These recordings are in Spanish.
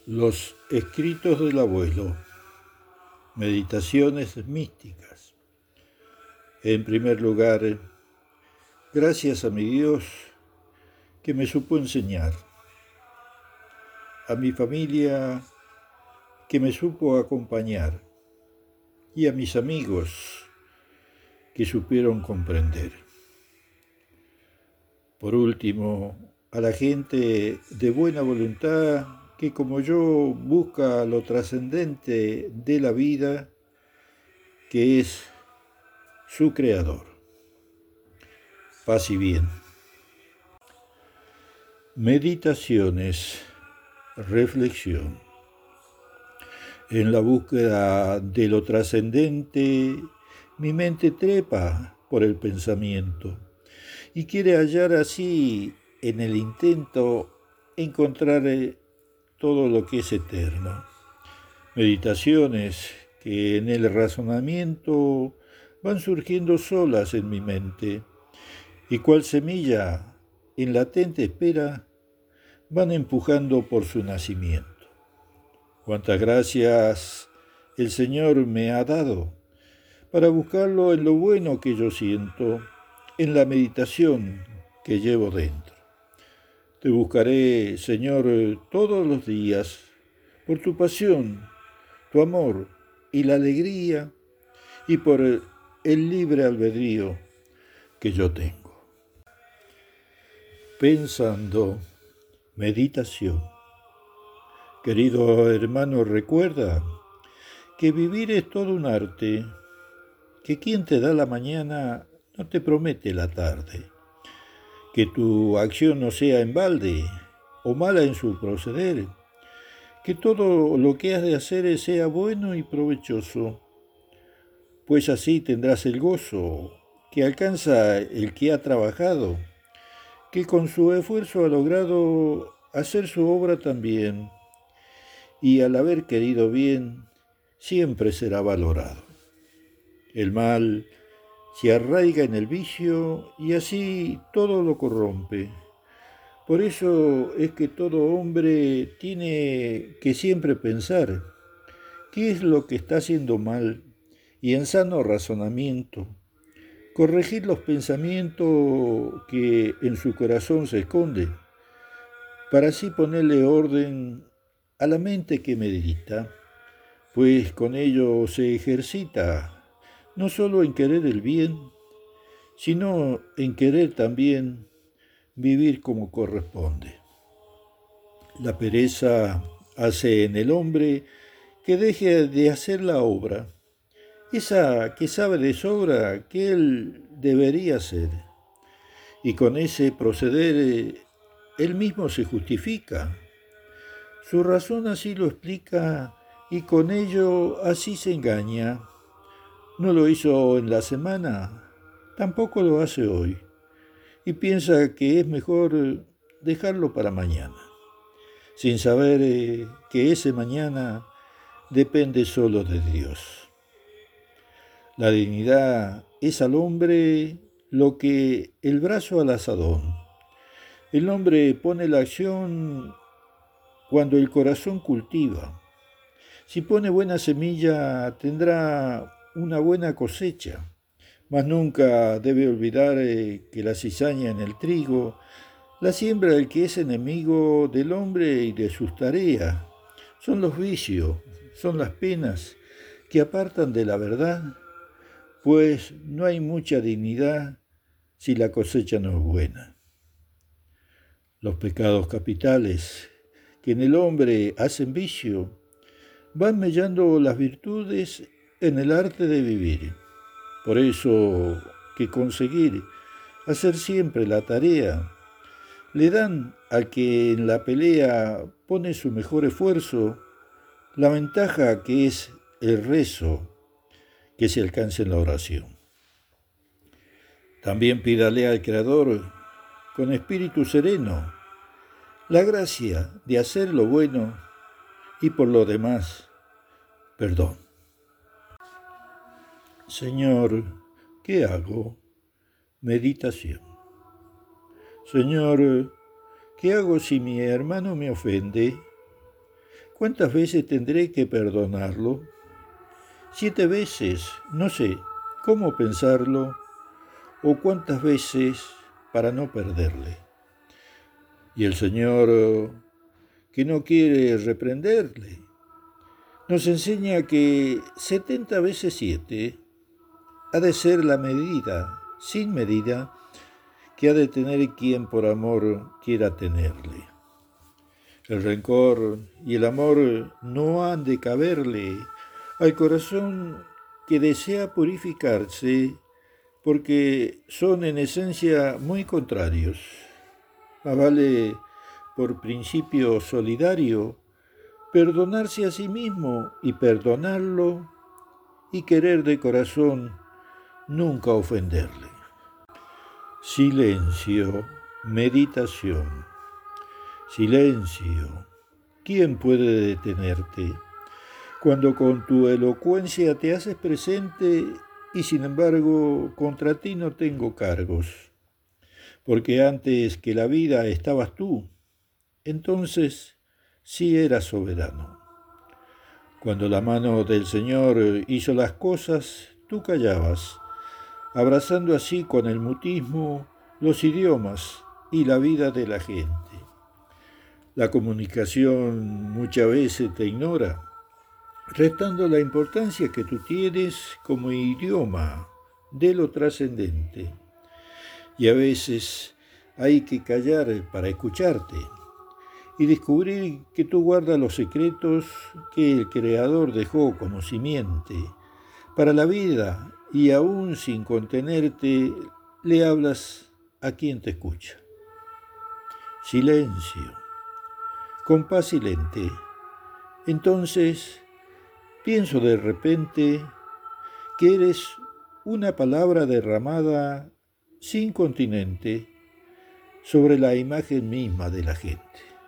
Los escritos del abuelo, meditaciones místicas. En primer lugar, gracias a mi Dios que me supo enseñar, a mi familia que me supo acompañar y a mis amigos que supieron comprender. Por último, a la gente de buena voluntad que como yo busca lo trascendente de la vida, que es su creador. Paz y bien. Meditaciones, reflexión. En la búsqueda de lo trascendente, mi mente trepa por el pensamiento y quiere hallar así en el intento encontrar todo lo que es eterno. Meditaciones que en el razonamiento van surgiendo solas en mi mente y cual semilla en latente espera van empujando por su nacimiento. Cuántas gracias el Señor me ha dado para buscarlo en lo bueno que yo siento, en la meditación que llevo dentro. Te buscaré, Señor, todos los días, por tu pasión, tu amor y la alegría, y por el libre albedrío que yo tengo. Pensando, meditación. Querido hermano, recuerda que vivir es todo un arte, que quien te da la mañana no te promete la tarde, que tu acción no sea en balde o mala en su proceder, que todo lo que has de hacer sea bueno y provechoso, pues así tendrás el gozo que alcanza el que ha trabajado, que con su esfuerzo ha logrado hacer su obra también, y al haber querido bien, siempre será valorado. El mal se arraiga en el vicio y así todo lo corrompe. Por eso es que todo hombre tiene que siempre pensar qué es lo que está haciendo mal y en sano razonamiento, corregir los pensamientos que en su corazón se esconden, para así ponerle orden a la mente que medita, pues con ello se ejercita no solo en querer el bien, sino en querer también vivir como corresponde. La pereza hace en el hombre que deje de hacer la obra, esa que sabe de sobra que él debería hacer, y con ese proceder él mismo se justifica. Su razón así lo explica y con ello así se engaña. No lo hizo en la semana, tampoco lo hace hoy, y piensa que es mejor dejarlo para mañana, sin saber que ese mañana depende solo de Dios. La dignidad es al hombre lo que el brazo al asadón. El hombre pone la acción cuando el corazón cultiva. Si pone buena semilla, tendrá una buena cosecha, mas nunca debe olvidar que la cizaña en el trigo la siembra del que es enemigo del hombre y de sus tareas. Son los vicios, son las penas que apartan de la verdad, pues no hay mucha dignidad si la cosecha no es buena. Los pecados capitales que en el hombre hacen vicio van mellando las virtudes en el arte de vivir. Por eso que conseguir hacer siempre la tarea le dan al que en la pelea pone su mejor esfuerzo la ventaja que es el rezo que se alcanza en la oración. También pídale al Creador con espíritu sereno la gracia de hacer lo bueno y por lo demás, perdón. Señor, ¿qué hago? Meditación. Señor, ¿qué hago si mi hermano me ofende? ¿Cuántas veces tendré que perdonarlo? 7 veces, no sé cómo pensarlo, o cuántas veces para no perderle. Y el Señor, que no quiere reprenderle, nos enseña que 70 veces 7 ha de ser la medida, sin medida, que ha de tener quien por amor quiera tenerle. El rencor y el amor no han de caberle al corazón que desea purificarse, porque son en esencia muy contrarios. Más vale, por principio solidario, perdonarse a sí mismo y perdonarlo, y querer de corazón nunca ofenderle. Silencio, meditación. Silencio. ¿Quién puede detenerte cuando con tu elocuencia te haces presente y sin embargo contra ti no tengo cargos? Porque antes que la vida estabas tú, entonces sí eras soberano. Cuando la mano del Señor hizo las cosas, tú callabas, abrazando así con el mutismo los idiomas y la vida de la gente. La comunicación muchas veces te ignora, restando la importancia que tú tienes como idioma de lo trascendente. Y a veces hay que callar para escucharte y descubrir que tú guardas los secretos que el Creador dejó como simiente para la vida, y aún sin contenerte le hablas a quien te escucha. Silencio, compás silente. Entonces pienso de repente que eres una palabra derramada sin continente sobre la imagen misma de la gente.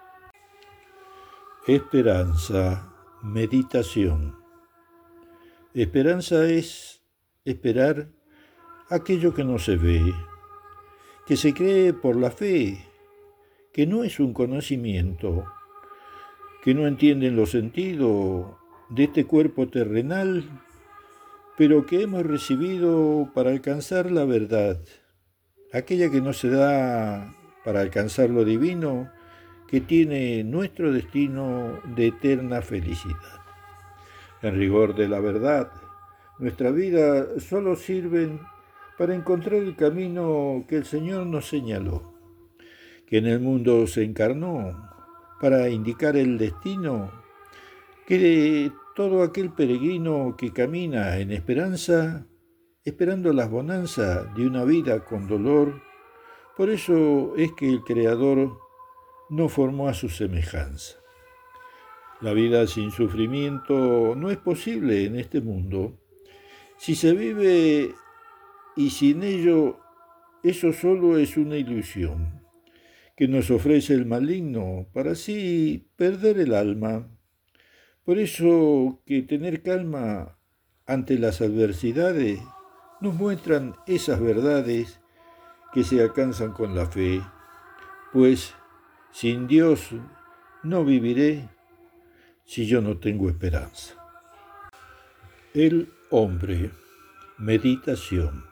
Esperanza, meditación. Esperanza es esperar aquello que no se ve, que se cree por la fe, que no es un conocimiento, que no entienden los sentidos de este cuerpo terrenal, pero que hemos recibido para alcanzar la verdad, aquella que no se da para alcanzar lo divino, que tiene nuestro destino de eterna felicidad. En rigor de la verdad, nuestra vida solo sirve para encontrar el camino que el Señor nos señaló, que en el mundo se encarnó para indicar el destino que todo aquel peregrino que camina en esperanza, esperando las bonanzas de una vida con dolor. Por eso es que el Creador no formó a su semejanza. La vida sin sufrimiento no es posible en este mundo. Si se vive y sin ello, eso solo es una ilusión que nos ofrece el maligno para así perder el alma. Por eso que tener calma ante las adversidades nos muestran esas verdades que se alcanzan con la fe, pues sin Dios no viviré si yo no tengo esperanza. El hombre, meditación.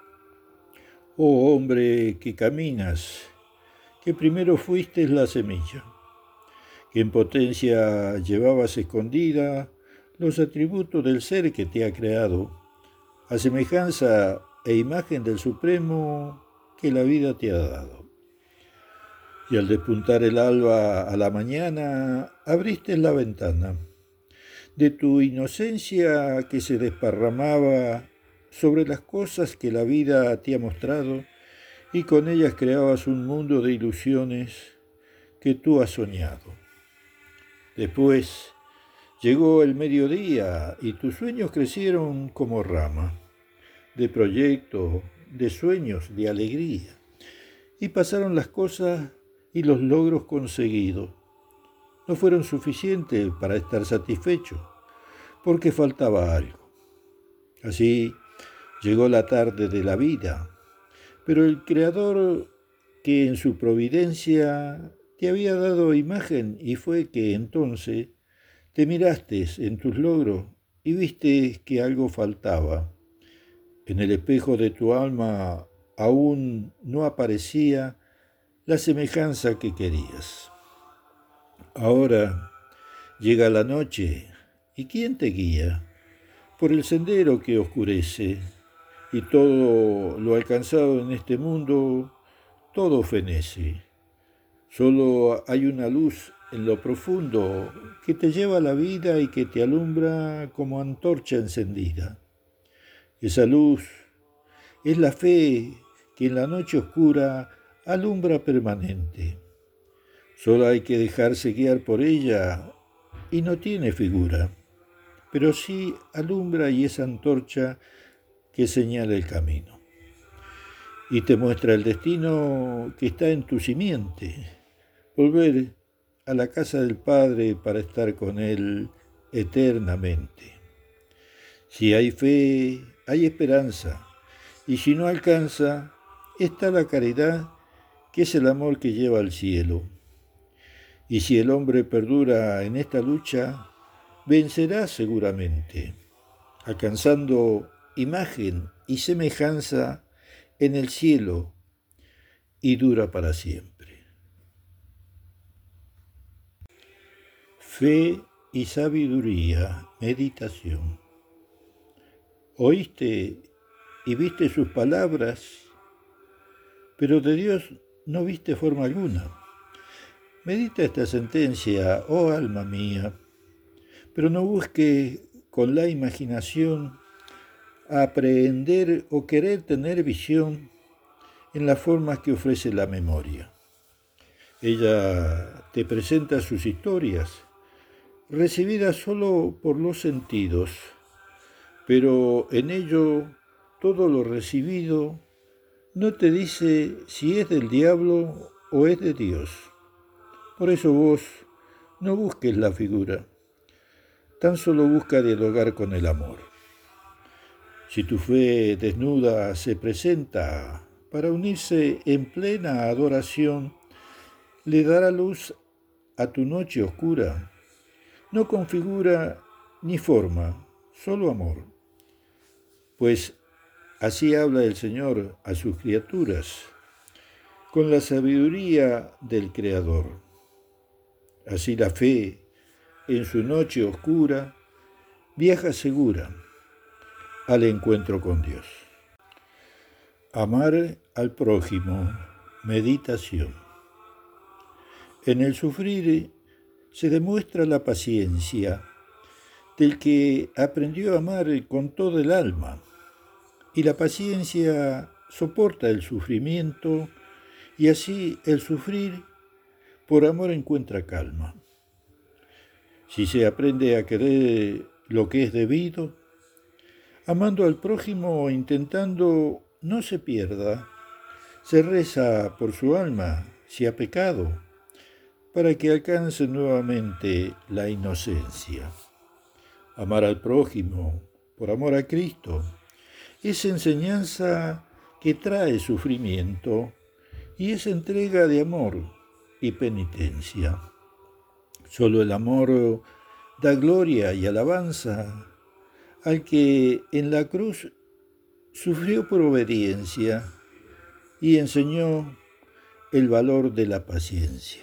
Oh hombre que caminas, que primero fuiste la semilla, que en potencia llevabas escondida los atributos del ser que te ha creado, a semejanza e imagen del Supremo que la vida te ha dado. Y al despuntar el alba a la mañana, abriste la ventana de tu inocencia que se desparramaba sobre las cosas que la vida te ha mostrado, y con ellas creabas un mundo de ilusiones que tú has soñado. Después llegó el mediodía y tus sueños crecieron como rama, de proyecto, de sueños, de alegría. Y pasaron las cosas y los logros conseguidos no fueron suficientes para estar satisfecho, porque faltaba algo. Así llegó la tarde de la vida, pero el Creador, que en su providencia te había dado imagen, y fue que entonces Te miraste en tus logros y viste que algo faltaba. En el espejo de tu alma aún no aparecía la semejanza que querías. Ahora llega la noche, ¿y quién te guía? Por el sendero que oscurece, y todo lo alcanzado en este mundo, todo fenece. Solo hay una luz en lo profundo que te lleva a la vida y que te alumbra como antorcha encendida. Esa luz es la fe que en la noche oscura alumbra permanente. Solo hay que dejarse guiar por ella y no tiene figura, pero sí alumbra y es antorcha que señala el camino. Y te muestra el destino que está en tu simiente, volver a la casa del Padre para estar con Él eternamente. Si hay fe, hay esperanza, y si no alcanza, está la caridad, que es el amor que lleva al cielo. Y si el hombre perdura en esta lucha, vencerá seguramente, alcanzando imagen y semejanza en el cielo, y dura para siempre. Fe y sabiduría, meditación. Oíste y viste sus palabras, pero de Dios no viste forma alguna. Medita esta sentencia, oh alma mía, pero no busques con la imaginación aprehender o querer tener visión en las formas que ofrece la memoria. Ella te presenta sus historias, recibidas solo por los sentidos, pero en ello todo lo recibido no te dice si es del diablo o es de Dios. Por eso vos no busques la figura, tan solo busca dialogar con el amor. Si tu fe desnuda se presenta para unirse en plena adoración, le dará luz a tu noche oscura, no con figura ni forma, solo amor. Pues así habla el Señor a sus criaturas, con la sabiduría del Creador. Así la fe, en su noche oscura, viaja segura al encuentro con Dios. Amar al prójimo, meditación. En el sufrir se demuestra la paciencia del que aprendió a amar con todo el alma, y la paciencia soporta el sufrimiento, y así el sufrir por amor encuentra calma. Si se aprende a querer lo que es debido, amando al prójimo, intentando no se pierda, se reza por su alma, si ha pecado, para que alcance nuevamente la inocencia. Amar al prójimo, por amor a Cristo, es enseñanza que trae sufrimiento y es entrega de amor y penitencia. Solo el amor da gloria y alabanza al que en la cruz sufrió por obediencia y enseñó el valor de la paciencia.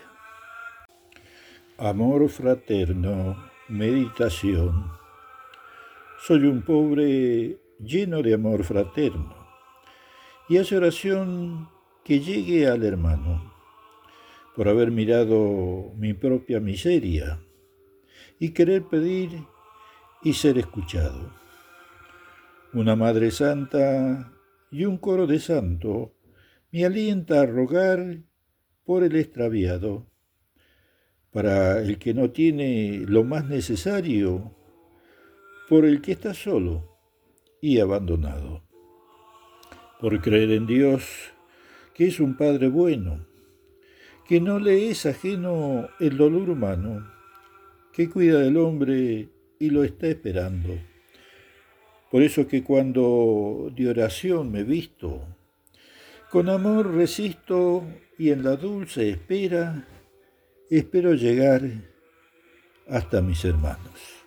Amor fraterno, meditación. Soy un pobre lleno de amor fraterno y hace oración que llegue al hermano por haber mirado mi propia miseria y querer pedir y ser escuchado. Una Madre Santa y un coro de santo me alienta a rogar por el extraviado, para el que no tiene lo más necesario, por el que está solo y abandonado. Por creer en Dios, que es un Padre bueno, que no le es ajeno el dolor humano, que cuida del hombre y lo está esperando. Por eso que cuando de oración me visto, con amor resisto y en la dulce espera, espero llegar hasta mis hermanos.